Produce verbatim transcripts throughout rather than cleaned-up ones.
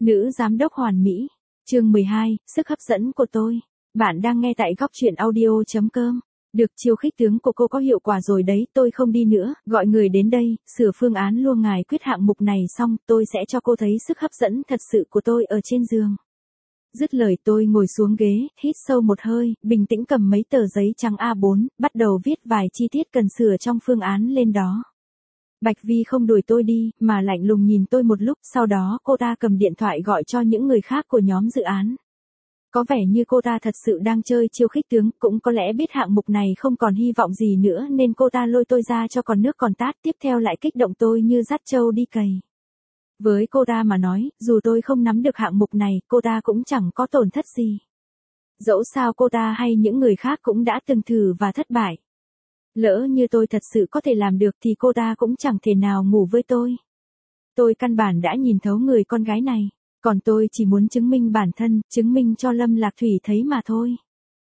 Nữ giám đốc hoàn mỹ. Chương mười hai, sức hấp dẫn của tôi. Bạn đang nghe tại góc truyện audio chấm com. Được, chiêu khích tướng của cô có hiệu quả rồi đấy, tôi không đi nữa, gọi người đến đây, sửa phương án luôn, ngài quyết hạng mục này xong, tôi sẽ cho cô thấy sức hấp dẫn thật sự của tôi ở trên giường. Dứt lời tôi ngồi xuống ghế, hít sâu một hơi, bình tĩnh cầm mấy tờ giấy trắng A bốn, bắt đầu viết vài chi tiết cần sửa trong phương án lên đó. Bạch Vi không đuổi tôi đi, mà lạnh lùng nhìn tôi một lúc, sau đó cô ta cầm điện thoại gọi cho những người khác của nhóm dự án. Có vẻ như cô ta thật sự đang chơi chiêu khích tướng, cũng có lẽ biết hạng mục này không còn hy vọng gì nữa nên cô ta lôi tôi ra cho còn nước còn tát, tiếp theo lại kích động tôi như dắt trâu đi cày. Với cô ta mà nói, dù tôi không nắm được hạng mục này, cô ta cũng chẳng có tổn thất gì. Dẫu sao cô ta hay những người khác cũng đã từng thử và thất bại. Lỡ như tôi thật sự có thể làm được thì cô ta cũng chẳng thể nào ngủ với tôi. Tôi căn bản đã nhìn thấu người con gái này, còn tôi chỉ muốn chứng minh bản thân, chứng minh cho Lâm Lạc Thủy thấy mà thôi.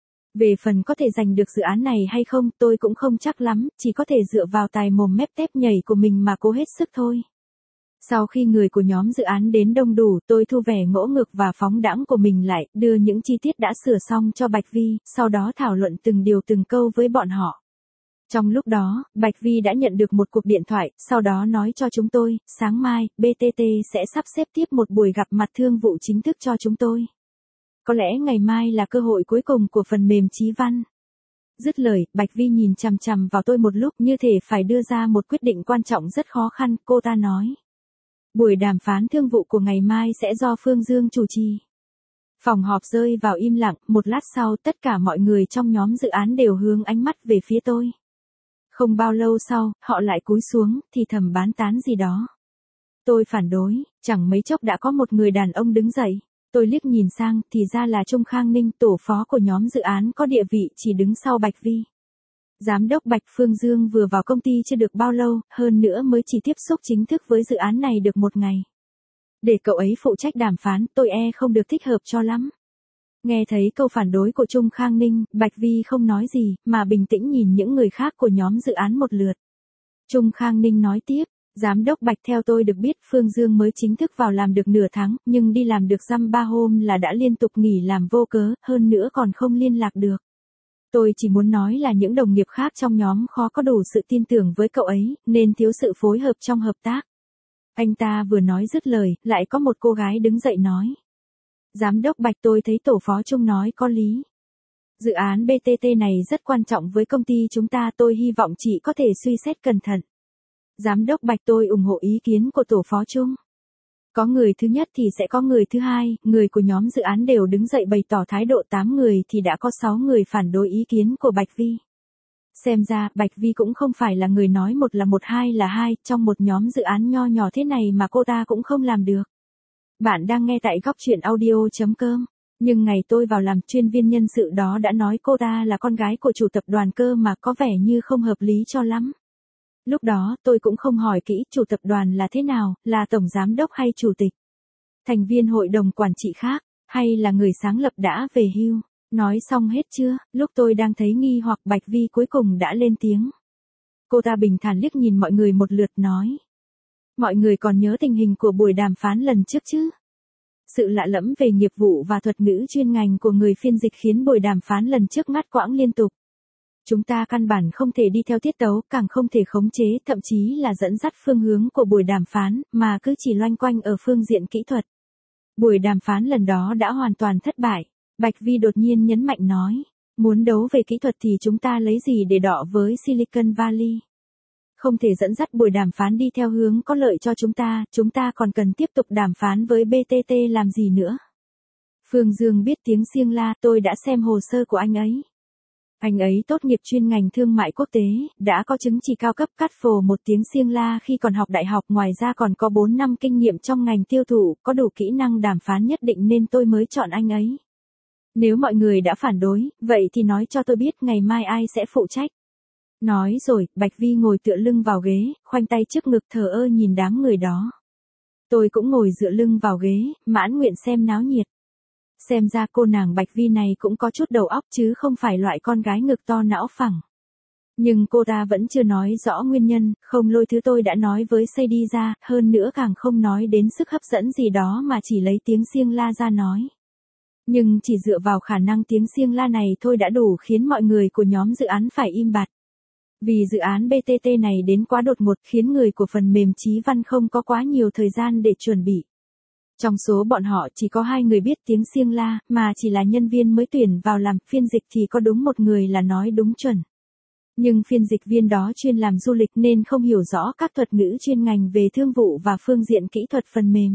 Về phần có thể giành được dự án này hay không, tôi cũng không chắc lắm, chỉ có thể dựa vào tài mồm mép tép nhảy của mình mà cố hết sức thôi. Sau khi người của nhóm dự án đến đông đủ, tôi thu vẻ ngỗ ngược và phóng đãng của mình lại, đưa những chi tiết đã sửa xong cho Bạch Vi, sau đó thảo luận từng điều từng câu với bọn họ. Trong lúc đó, Bạch Vi đã nhận được một cuộc điện thoại, sau đó nói cho chúng tôi, sáng mai, bê tê tê sẽ sắp xếp tiếp một buổi gặp mặt thương vụ chính thức cho chúng tôi. Có lẽ ngày mai là cơ hội cuối cùng của phần mềm Chí Văn. Dứt lời, Bạch Vi nhìn chằm chằm vào tôi một lúc như thể phải đưa ra một quyết định quan trọng rất khó khăn, cô ta nói. Buổi đàm phán thương vụ của ngày mai sẽ do Phương Dương chủ trì. Phòng họp rơi vào im lặng, một lát sau tất cả mọi người trong nhóm dự án đều hướng ánh mắt về phía tôi. Không bao lâu sau, họ lại cúi xuống, thì thầm bán tán gì đó. Tôi phản đối, chẳng mấy chốc đã có một người đàn ông đứng dậy. Tôi liếc nhìn sang, thì ra là Trung Khang Ninh, tổ phó của nhóm dự án có địa vị chỉ đứng sau Bạch Vi. Giám đốc Bạch Phương Dương vừa vào công ty chưa được bao lâu, hơn nữa mới chỉ tiếp xúc chính thức với dự án này được một ngày. Để cậu ấy phụ trách đàm phán, tôi e không được thích hợp cho lắm. Nghe thấy câu phản đối của Trung Khang Ninh, Bạch Vi không nói gì, mà bình tĩnh nhìn những người khác của nhóm dự án một lượt. Trung Khang Ninh nói tiếp, Giám đốc Bạch, theo tôi được biết Phương Dương mới chính thức vào làm được nửa tháng, nhưng đi làm được dăm ba hôm là đã liên tục nghỉ làm vô cớ, hơn nữa còn không liên lạc được. Tôi chỉ muốn nói là những đồng nghiệp khác trong nhóm khó có đủ sự tin tưởng với cậu ấy, nên thiếu sự phối hợp trong hợp tác. Anh ta vừa nói dứt lời, lại có một cô gái đứng dậy nói. Giám đốc Bạch, tôi thấy tổ phó Trung nói có lý. Dự án bê tê tê này rất quan trọng với công ty chúng ta, tôi hy vọng chị có thể suy xét cẩn thận. Giám đốc Bạch, tôi ủng hộ ý kiến của tổ phó Trung. Có người thứ nhất thì sẽ có người thứ hai, người của nhóm dự án đều đứng dậy bày tỏ thái độ, tám người thì đã có sáu người phản đối ý kiến của Bạch Vi. Xem ra, Bạch Vi cũng không phải là người nói một là một hai là hai, trong một nhóm dự án nho nhỏ thế này mà cô ta cũng không làm được. Bạn đang nghe tại góc truyện audio chấm com. Nhưng ngày tôi vào làm, chuyên viên nhân sự đó đã nói cô ta là con gái của chủ tập đoàn cơ mà, có vẻ như không hợp lý cho lắm. Lúc đó, tôi cũng không hỏi kỹ chủ tập đoàn là thế nào, là tổng giám đốc hay chủ tịch, thành viên hội đồng quản trị khác, hay là người sáng lập đã về hưu. Nói xong hết chưa, lúc tôi đang thấy nghi hoặc, Bạch Vi cuối cùng đã lên tiếng. Cô ta bình thản liếc nhìn mọi người một lượt nói. Mọi người còn nhớ tình hình của buổi đàm phán lần trước chứ? Sự lạ lẫm về nghiệp vụ và thuật ngữ chuyên ngành của người phiên dịch khiến buổi đàm phán lần trước ngắt quãng liên tục. Chúng ta căn bản không thể đi theo tiết tấu, càng không thể khống chế, thậm chí là dẫn dắt phương hướng của buổi đàm phán, mà cứ chỉ loanh quanh ở phương diện kỹ thuật. Buổi đàm phán lần đó đã hoàn toàn thất bại. Bạch Vi đột nhiên nhấn mạnh nói, muốn đấu về kỹ thuật thì chúng ta lấy gì để đọ với Silicon Valley? Không thể dẫn dắt buổi đàm phán đi theo hướng có lợi cho chúng ta, chúng ta còn cần tiếp tục đàm phán với bê tê tê làm gì nữa? Phương Dương biết tiếng siêng la, tôi đã xem hồ sơ của anh ấy. Anh ấy tốt nghiệp chuyên ngành thương mại quốc tế, đã có chứng chỉ cao cấp cắt phồ một tiếng siêng la khi còn học đại học, ngoài ra còn có bốn năm kinh nghiệm trong ngành tiêu thụ, có đủ kỹ năng đàm phán nhất định nên tôi mới chọn anh ấy. Nếu mọi người đã phản đối, vậy thì nói cho tôi biết ngày mai ai sẽ phụ trách. Nói rồi, Bạch Vi ngồi tựa lưng vào ghế, khoanh tay trước ngực thờ ơ nhìn đám người đó. Tôi cũng ngồi dựa lưng vào ghế, mãn nguyện xem náo nhiệt. Xem ra cô nàng Bạch Vi này cũng có chút đầu óc chứ không phải loại con gái ngực to não phẳng. Nhưng cô ta vẫn chưa nói rõ nguyên nhân, không lôi thứ tôi đã nói với Say đi ra, hơn nữa càng không nói đến sức hấp dẫn gì đó mà chỉ lấy tiếng xiêng la ra nói. Nhưng chỉ dựa vào khả năng tiếng xiêng la này thôi đã đủ khiến mọi người của nhóm dự án phải im bặt. Vì dự án bê tê tê này đến quá đột ngột khiến người của phần mềm Chí Văn không có quá nhiều thời gian để chuẩn bị. Trong số bọn họ chỉ có hai người biết tiếng xiêng la, mà chỉ là nhân viên mới tuyển vào làm phiên dịch thì có đúng một người là nói đúng chuẩn. Nhưng phiên dịch viên đó chuyên làm du lịch nên không hiểu rõ các thuật ngữ chuyên ngành về thương vụ và phương diện kỹ thuật phần mềm.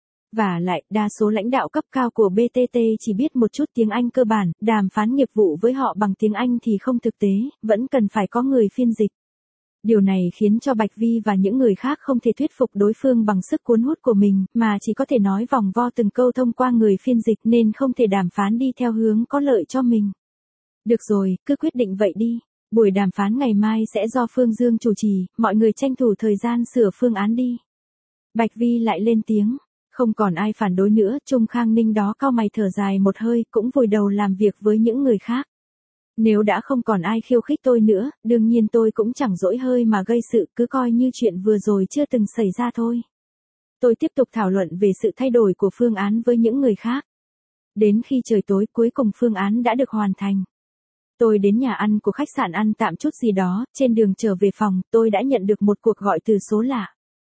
Và lại, đa số lãnh đạo cấp cao của bê tê tê chỉ biết một chút tiếng Anh cơ bản, đàm phán nghiệp vụ với họ bằng tiếng Anh thì không thực tế, vẫn cần phải có người phiên dịch. Điều này khiến cho Bạch Vi và những người khác không thể thuyết phục đối phương bằng sức cuốn hút của mình, mà chỉ có thể nói vòng vo từng câu thông qua người phiên dịch nên không thể đàm phán đi theo hướng có lợi cho mình. Được rồi, cứ quyết định vậy đi. Buổi đàm phán ngày mai sẽ do Phương Dương chủ trì, mọi người tranh thủ thời gian sửa phương án đi. Bạch Vi lại lên tiếng. Không còn ai phản đối nữa, Trung Khang Ninh đó cau mày thở dài một hơi, cũng vùi đầu làm việc với những người khác. Nếu đã không còn ai khiêu khích tôi nữa, đương nhiên tôi cũng chẳng dỗi hơi mà gây sự, cứ coi như chuyện vừa rồi chưa từng xảy ra thôi. Tôi tiếp tục thảo luận về sự thay đổi của phương án với những người khác. Đến khi trời tối cuối cùng phương án đã được hoàn thành. Tôi đến nhà ăn của khách sạn ăn tạm chút gì đó, trên đường trở về phòng, tôi đã nhận được một cuộc gọi từ số lạ.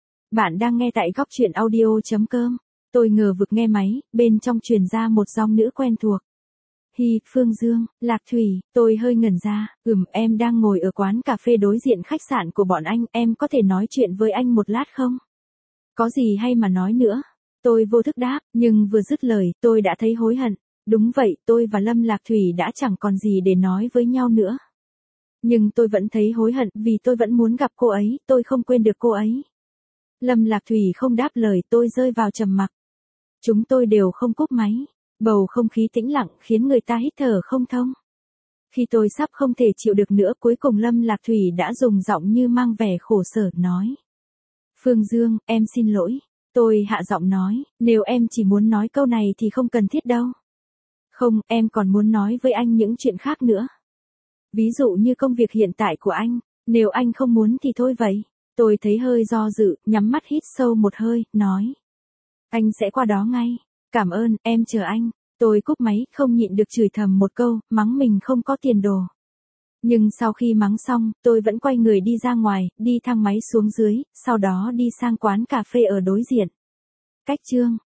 Bạn đang nghe tại góc chuyện audio chấm com. Tôi ngờ vực nghe máy, bên trong truyền ra một giọng nữ quen thuộc. Hi, Phương Dương, Lạc Thủy, tôi hơi ngẩn ra, ừm, em đang ngồi ở quán cà phê đối diện khách sạn của bọn anh, em có thể nói chuyện với anh một lát không? Có gì hay mà nói nữa? Tôi vô thức đáp, nhưng vừa dứt lời, tôi đã thấy hối hận. Đúng vậy, tôi và Lâm Lạc Thủy đã chẳng còn gì để nói với nhau nữa. Nhưng tôi vẫn thấy hối hận vì tôi vẫn muốn gặp cô ấy, tôi không quên được cô ấy. Lâm Lạc Thủy không đáp lời, tôi rơi vào trầm mặc. Chúng tôi đều không cúp máy. Bầu không khí tĩnh lặng khiến người ta hít thở không thông. Khi tôi sắp không thể chịu được nữa, cuối cùng Lâm Lạc Thủy đã dùng giọng như mang vẻ khổ sở nói. Phương Dương, em xin lỗi. Tôi hạ giọng nói, nếu em chỉ muốn nói câu này thì không cần thiết đâu. Không, em còn muốn nói với anh những chuyện khác nữa. Ví dụ như công việc hiện tại của anh, nếu anh không muốn thì thôi vậy. Tôi thấy hơi do dự, nhắm mắt hít sâu một hơi, nói. Anh sẽ qua đó ngay. Cảm ơn, em chờ anh. Tôi cúp máy, không nhịn được chửi thầm một câu, mắng mình không có tiền đồ. Nhưng sau khi mắng xong, tôi vẫn quay người đi ra ngoài, đi thang máy xuống dưới, sau đó đi sang quán cà phê ở đối diện. Cách chương